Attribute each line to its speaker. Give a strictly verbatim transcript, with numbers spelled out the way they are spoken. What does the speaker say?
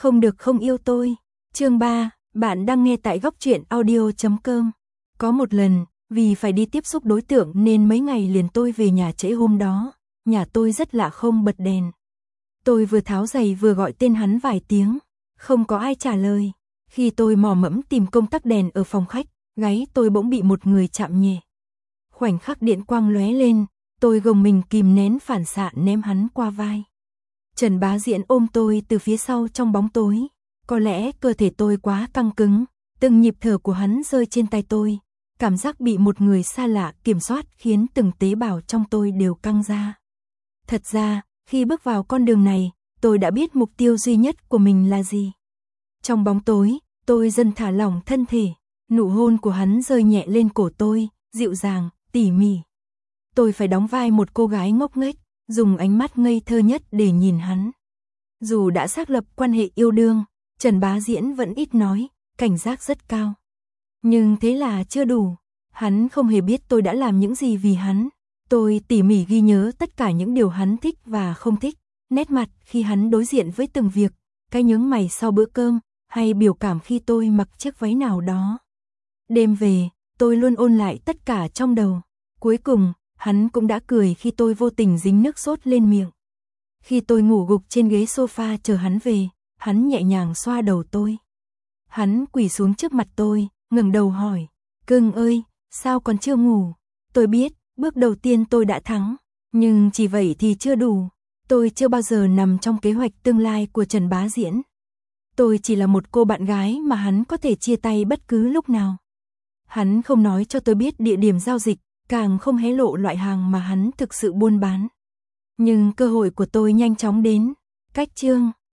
Speaker 1: Không được không yêu tôi. Chương ba, bạn đang nghe tại góc truyện audio chấm com. Có một lần, vì phải đi tiếp xúc đối tượng nên mấy ngày liền tôi về nhà trễ hôm đó. Nhà tôi rất lạ không bật đèn. Tôi vừa tháo giày vừa gọi tên hắn vài tiếng, không có ai trả lời. Khi tôi mò mẫm tìm công tắc đèn ở phòng khách, gáy tôi bỗng bị một người chạm nhẹ. Khoảnh khắc điện quang lóe lên, tôi gồng mình kìm nén phản xạ ném hắn qua vai. Trần Bá Diễn ôm tôi từ phía sau trong bóng tối. Có lẽ cơ thể tôi quá căng cứng, từng nhịp thở của hắn rơi trên tay tôi. Cảm giác bị một người xa lạ kiểm soát khiến từng tế bào trong tôi đều căng ra. Thật ra, khi bước vào con đường này, tôi đã biết mục tiêu duy nhất của mình là gì. Trong bóng tối, tôi dần thả lỏng thân thể. Nụ hôn của hắn rơi nhẹ lên cổ tôi, dịu dàng, tỉ mỉ. Tôi phải đóng vai một cô gái ngốc nghếch, dùng ánh mắt ngây thơ nhất để nhìn hắn. Dù đã xác lập quan hệ yêu đương, Trần Bá Diễn vẫn ít nói, cảnh giác rất cao. Nhưng thế là chưa đủ. Hắn không hề biết tôi đã làm những gì vì hắn. Tôi tỉ mỉ ghi nhớ tất cả những điều hắn thích và không thích. Nét mặt khi hắn đối diện với từng việc, cái nhướng mày sau bữa cơm, hay biểu cảm khi tôi mặc chiếc váy nào đó. Đêm về, tôi luôn ôn lại tất cả trong đầu. Cuối cùng, hắn cũng đã cười khi tôi vô tình dính nước sốt lên miệng. Khi tôi ngủ gục trên ghế sofa chờ hắn về, hắn nhẹ nhàng xoa đầu tôi. Hắn quỳ xuống trước mặt tôi, ngẩng đầu hỏi, cưng ơi, sao còn chưa ngủ? Tôi biết, bước đầu tiên tôi đã thắng, nhưng chỉ vậy thì chưa đủ. Tôi chưa bao giờ nằm trong kế hoạch tương lai của Trần Bá Diễn. Tôi chỉ là một cô bạn gái mà hắn có thể chia tay bất cứ lúc nào. Hắn không nói cho tôi biết địa điểm giao dịch, càng không hé lộ loại hàng mà hắn thực sự buôn bán. Nhưng cơ hội của tôi nhanh chóng đến. Cách chương